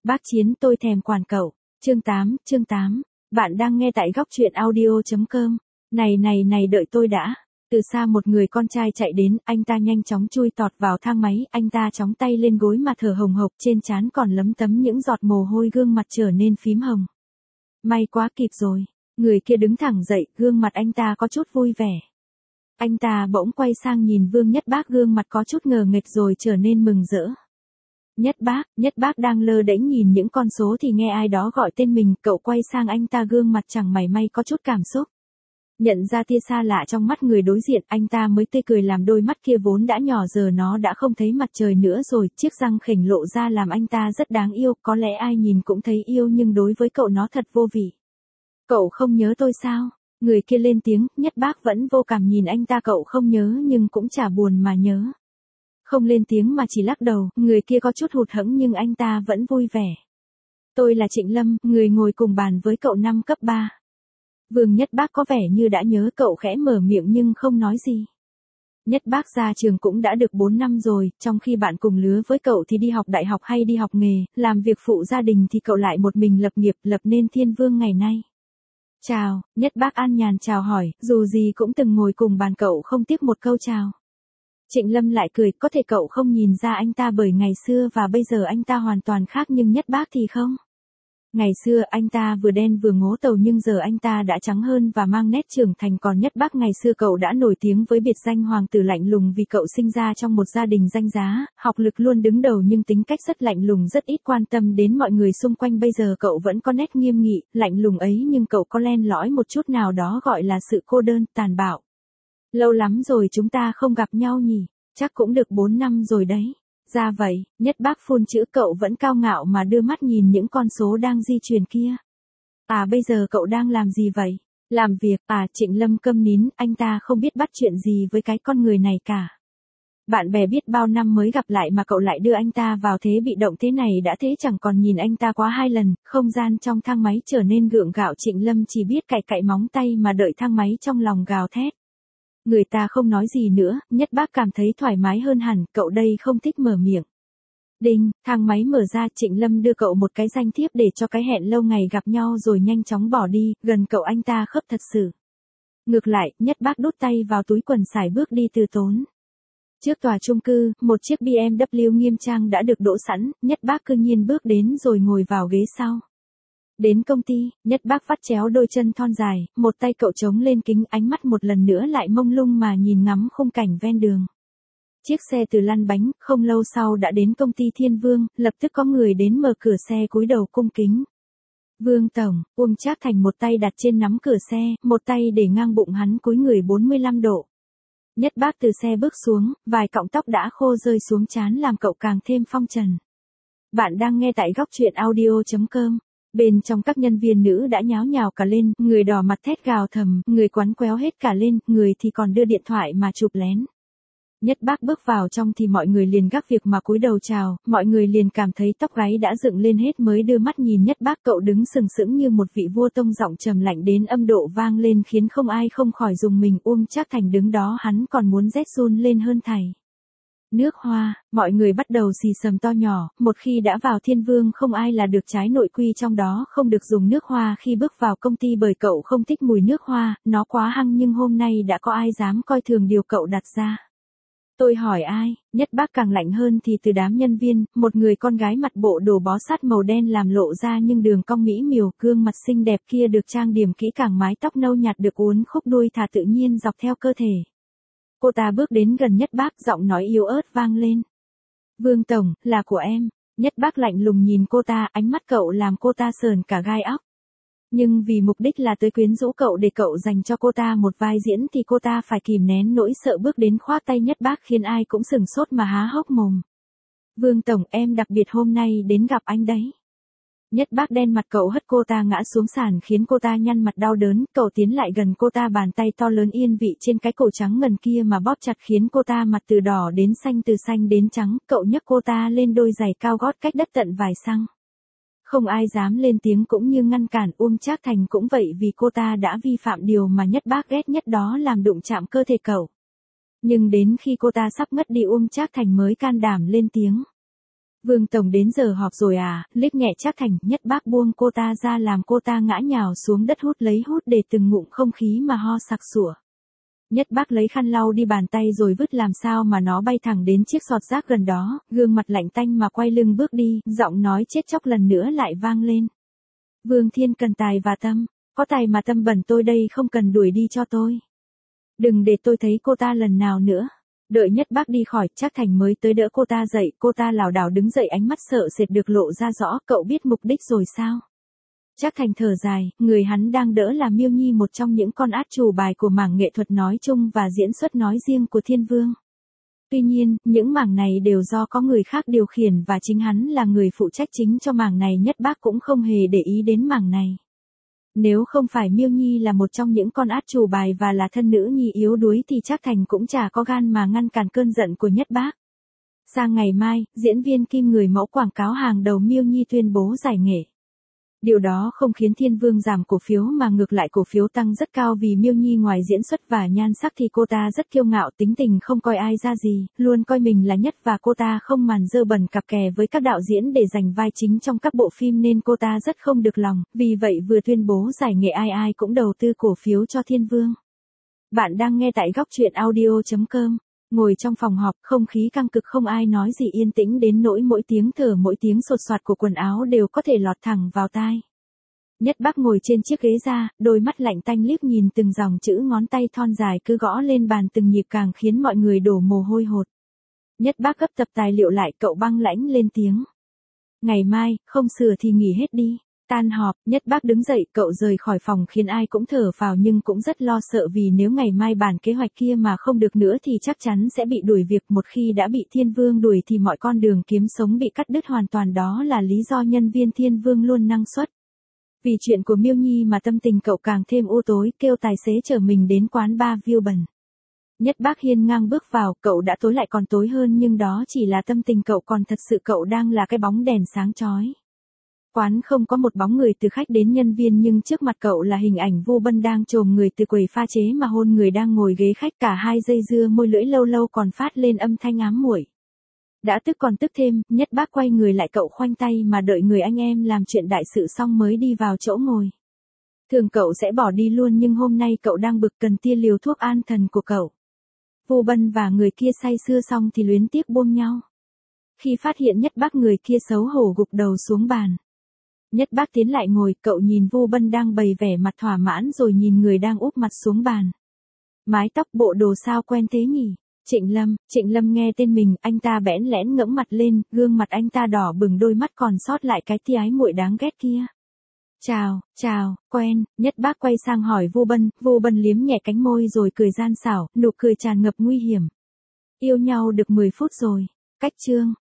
Bác Chiến tôi thèm quản cậu. Chương 8. Bạn đang nghe tại góc truyện audio.com. Này đợi tôi đã. Từ xa một người con trai chạy đến, anh ta nhanh chóng chui tọt vào thang máy, anh ta chóng tay lên gối mà thở hồng hộc, trên trán còn lấm tấm những giọt mồ hôi, gương mặt trở nên phím hồng. May quá kịp rồi. Người kia đứng thẳng dậy, gương mặt anh ta có chút vui vẻ. Anh ta bỗng quay sang nhìn Vương Nhất Bác, gương mặt có chút ngờ nghệch rồi trở nên mừng rỡ. Nhất Bác đang lơ đễnh nhìn những con số thì nghe ai đó gọi tên mình, cậu quay sang anh ta, gương mặt chẳng mảy may có chút cảm xúc. Nhận ra tia xa lạ trong mắt người đối diện, anh ta mới tươi cười, làm đôi mắt kia vốn đã nhỏ giờ nó đã không thấy mặt trời nữa rồi, chiếc răng khểnh lộ ra làm anh ta rất đáng yêu, có lẽ ai nhìn cũng thấy yêu nhưng đối với cậu nó thật vô vị. Cậu không nhớ tôi sao? Người kia lên tiếng. Nhất Bác vẫn vô cảm nhìn anh ta, cậu không nhớ nhưng cũng chả buồn mà nhớ. Không lên tiếng mà chỉ lắc đầu, người kia có chút hụt hẫng nhưng anh ta vẫn vui vẻ. Tôi là Trịnh Lâm, người ngồi cùng bàn với cậu năm cấp 3. Vương Nhất Bác có vẻ như đã nhớ cậu, khẽ mở miệng nhưng không nói gì. Nhất Bác ra trường cũng đã được 4 năm rồi, trong khi bạn cùng lứa với cậu thì đi học đại học hay đi học nghề, làm việc phụ gia đình thì cậu lại một mình lập nghiệp, lập nên Thiên Vương ngày nay. Chào, Nhất Bác an nhàn chào hỏi, dù gì cũng từng ngồi cùng bàn, cậu không tiếc một câu chào. Trịnh Lâm lại cười, có thể cậu không nhìn ra anh ta bởi ngày xưa và bây giờ anh ta hoàn toàn khác, nhưng Nhất Bác thì không. Ngày xưa anh ta vừa đen vừa ngố tàu nhưng giờ anh ta đã trắng hơn và mang nét trưởng thành, còn Nhất Bác ngày xưa cậu đã nổi tiếng với biệt danh hoàng tử lạnh lùng vì cậu sinh ra trong một gia đình danh giá, học lực luôn đứng đầu nhưng tính cách rất lạnh lùng, rất ít quan tâm đến mọi người xung quanh. Bây giờ cậu vẫn có nét nghiêm nghị, lạnh lùng ấy nhưng cậu có len lỏi một chút nào đó gọi là sự cô đơn, tàn bạo. Lâu lắm rồi chúng ta không gặp nhau nhỉ, chắc cũng được 4 năm rồi đấy. Ra vậy, Nhất Bác phun chữ, cậu vẫn cao ngạo mà đưa mắt nhìn những con số đang di chuyển kia. À, bây giờ cậu đang làm gì vậy? Làm việc à? Trịnh Lâm câm nín, anh ta không biết bắt chuyện gì với cái con người này cả. Bạn bè biết bao năm mới gặp lại mà cậu lại đưa anh ta vào thế bị động thế này, đã thế chẳng còn nhìn anh ta quá 2 lần, không gian trong thang máy trở nên gượng gạo. Trịnh Lâm chỉ biết cạy cạy móng tay mà đợi thang máy, trong lòng gào thét. Người ta không nói gì nữa, Nhất Bác cảm thấy thoải mái hơn hẳn, cậu đây không thích mở miệng. Đinh, thang máy mở ra, Trịnh Lâm đưa cậu một cái danh thiếp để cho cái hẹn lâu ngày gặp nhau rồi nhanh chóng bỏ đi, gần cậu anh ta khớp thật sự. Ngược lại, Nhất Bác đút tay vào túi quần, sải bước đi từ tốn. Trước tòa chung cư, một chiếc BMW nghiêm trang đã được đỗ sẵn, Nhất Bác cư nhiên bước đến rồi ngồi vào ghế sau. Đến công ty, Nhất Bác vắt chéo đôi chân thon dài, một tay cậu chống lên kính, ánh mắt một lần nữa lại mông lung mà nhìn ngắm khung cảnh ven đường. Chiếc xe từ lăn bánh, không lâu sau đã đến công ty Thiên Vương, lập tức có người đến mở cửa xe, cúi đầu cung kính. Vương tổng. Uông Trác Thành một tay đặt trên nắm cửa xe, một tay để ngang bụng, hắn cúi người 45 độ. Nhất Bác từ xe bước xuống, vài cọng tóc đã khô rơi xuống trán làm cậu càng thêm phong trần. Bạn đang nghe tại góc truyện audio.com. Bên trong các nhân viên nữ đã nháo nhào cả lên, người đỏ mặt thét gào thầm, người quắn quéo hết cả lên, người thì còn đưa điện thoại mà chụp lén. Nhất Bác bước vào trong thì mọi người liền gác việc mà cúi đầu chào, mọi người liền cảm thấy tóc gáy đã dựng lên hết mới đưa mắt nhìn Nhất Bác, cậu đứng sừng sững như một vị vua, tông giọng trầm lạnh đến âm độ vang lên khiến không ai không khỏi rùng mình. Uông Trác Thành đứng đó, hắn còn muốn rét run lên hơn thầy. Nước hoa, mọi người bắt đầu xì xầm to nhỏ, một khi đã vào Thiên Vương không ai là được, trái nội quy trong đó không được dùng nước hoa khi bước vào công ty, bởi cậu không thích mùi nước hoa, nó quá hăng, nhưng hôm nay đã có ai dám coi thường điều cậu đặt ra. Tôi hỏi ai? Nhất Bác càng lạnh hơn thì từ đám nhân viên, một người con gái mặc bộ đồ bó sát màu đen làm lộ ra nhưng đường cong mỹ miều, gương mặt xinh đẹp kia được trang điểm kỹ càng, mái tóc nâu nhạt được uốn khúc đuôi thả tự nhiên dọc theo cơ thể. Cô ta bước đến gần Nhất Bác, giọng nói yếu ớt vang lên. Vương tổng, là của em. Nhất Bác lạnh lùng nhìn cô ta, ánh mắt cậu làm cô ta sờn cả gai óc. Nhưng vì mục đích là tới quyến rũ cậu để cậu dành cho cô ta một vai diễn thì cô ta phải kìm nén nỗi sợ, bước đến khoác tay Nhất Bác khiến ai cũng sửng sốt mà há hốc mồm. Vương tổng, em đặc biệt hôm nay đến gặp anh đấy. Nhất Bác đen mặt, cậu hất cô ta ngã xuống sàn khiến cô ta nhăn mặt đau đớn, cậu tiến lại gần cô ta, bàn tay to lớn yên vị trên cái cổ trắng ngần kia mà bóp chặt khiến cô ta mặt từ đỏ đến xanh, từ xanh đến trắng, cậu nhấc cô ta lên đôi giày cao gót cách đất tận vài xăng. Không ai dám lên tiếng cũng như ngăn cản, Uông Trác Thành cũng vậy vì cô ta đã vi phạm điều mà Nhất Bác ghét nhất, đó làm đụng chạm cơ thể cậu. Nhưng đến khi cô ta sắp ngất đi, Uông Trác Thành mới can đảm lên tiếng. Vương Tổng đến giờ họp rồi à, liếc nhẹ Trác Thành, Nhất Bác buông cô ta ra làm cô ta ngã nhào xuống đất hút lấy hút để từng ngụm không khí mà ho sặc sủa. Nhất Bác lấy khăn lau đi bàn tay rồi vứt làm sao mà nó bay thẳng đến chiếc sọt rác gần đó, gương mặt lạnh tanh mà quay lưng bước đi, giọng nói chết chóc lần nữa lại vang lên. Vương Thiên cần tài và tâm, có tài mà tâm bẩn tôi đây không cần đuổi đi cho tôi. Đừng để tôi thấy cô ta lần nào nữa. Đợi Nhất Bác đi khỏi, Trác Thành mới tới đỡ cô ta dậy, cô ta lảo đảo đứng dậy ánh mắt sợ sệt được lộ ra rõ, cậu biết mục đích rồi sao? Trác Thành thở dài, người hắn đang đỡ là Miêu Nhi, một trong những con át chủ bài của mảng nghệ thuật nói chung và diễn xuất nói riêng của Thiên Vương. Tuy nhiên, những mảng này đều do có người khác điều khiển và chính hắn là người phụ trách chính cho mảng này. Nhất Bác cũng không hề để ý đến mảng này. Nếu không phải Miêu Nhi là một trong những con át chủ bài và là thân nữ nhi yếu đuối thì Trác Thành cũng chả có gan mà ngăn cản cơn giận của Nhất Bác. Sang ngày mai, diễn viên Kim, người mẫu quảng cáo hàng đầu Miêu Nhi tuyên bố giải nghệ. Điều đó không khiến Thiên Vương giảm cổ phiếu mà ngược lại cổ phiếu tăng rất cao vì Miêu Nhi ngoài diễn xuất và nhan sắc thì cô ta rất kiêu ngạo, tính tình không coi ai ra gì, luôn coi mình là nhất và cô ta không màn dơ bẩn cặp kè với các đạo diễn để giành vai chính trong các bộ phim nên cô ta rất không được lòng, vì vậy vừa tuyên bố giải nghệ ai ai cũng đầu tư cổ phiếu cho Thiên Vương. Bạn đang nghe tại Góc Truyện Audio.com. Ngồi trong phòng họp, không khí căng cực, không ai nói gì, yên tĩnh đến nỗi mỗi tiếng thở, mỗi tiếng sột soạt của quần áo đều có thể lọt thẳng vào tai. Nhất Bác ngồi trên chiếc ghế da, đôi mắt lạnh tanh liếc nhìn từng dòng chữ, ngón tay thon dài cứ gõ lên bàn từng nhịp càng khiến mọi người đổ mồ hôi hột. Nhất Bác gấp tập tài liệu lại, cậu băng lãnh lên tiếng. Ngày mai, không sửa thì nghỉ hết đi. Tan họp, Nhất Bác đứng dậy, cậu rời khỏi phòng khiến ai cũng thở phào nhưng cũng rất lo sợ vì nếu ngày mai bản kế hoạch kia mà không được nữa thì chắc chắn sẽ bị đuổi việc. Một khi đã bị Thiên Vương đuổi thì mọi con đường kiếm sống bị cắt đứt hoàn toàn, đó là lý do nhân viên Thiên Vương luôn năng suất. Vì chuyện của Miêu Nhi mà tâm tình cậu càng thêm u tối, kêu tài xế chở mình đến quán bar View Bần. Nhất Bác hiên ngang bước vào, cậu đã tối lại còn tối hơn nhưng đó chỉ là tâm tình cậu, còn thật sự cậu đang là cái bóng đèn sáng chói. Quán không có một bóng người từ khách đến nhân viên nhưng trước mặt cậu là hình ảnh Vu Bân đang chồm người từ quầy pha chế mà hôn người đang ngồi ghế khách, cả hai dây dưa môi lưỡi, lâu lâu còn phát lên âm thanh ám muội. Đã tức còn tức thêm, Nhất Bác quay người lại, cậu khoanh tay mà đợi người anh em làm chuyện đại sự xong mới đi vào chỗ ngồi. Thường cậu sẽ bỏ đi luôn nhưng hôm nay cậu đang bực, cần tia liều thuốc an thần của cậu. Vu Bân và người kia say sưa xong thì luyến tiếc buông nhau. Khi phát hiện Nhất Bác, người kia xấu hổ gục đầu xuống bàn. Nhất Bác tiến lại ngồi, cậu nhìn Vu Bân đang bày vẻ mặt thỏa mãn rồi nhìn người đang úp mặt xuống bàn. Mái tóc bộ đồ sao quen thế nhỉ? Trịnh Lâm nghe tên mình, anh ta bẽn lẽn ngẩng mặt lên, gương mặt anh ta đỏ bừng, đôi mắt còn sót lại cái tia ái muội đáng ghét kia. Chào, quen. Nhất Bác quay sang hỏi Vu Bân liếm nhẹ cánh môi rồi cười gian xảo, nụ cười tràn ngập nguy hiểm. Yêu nhau được 10 phút rồi. Cách chương.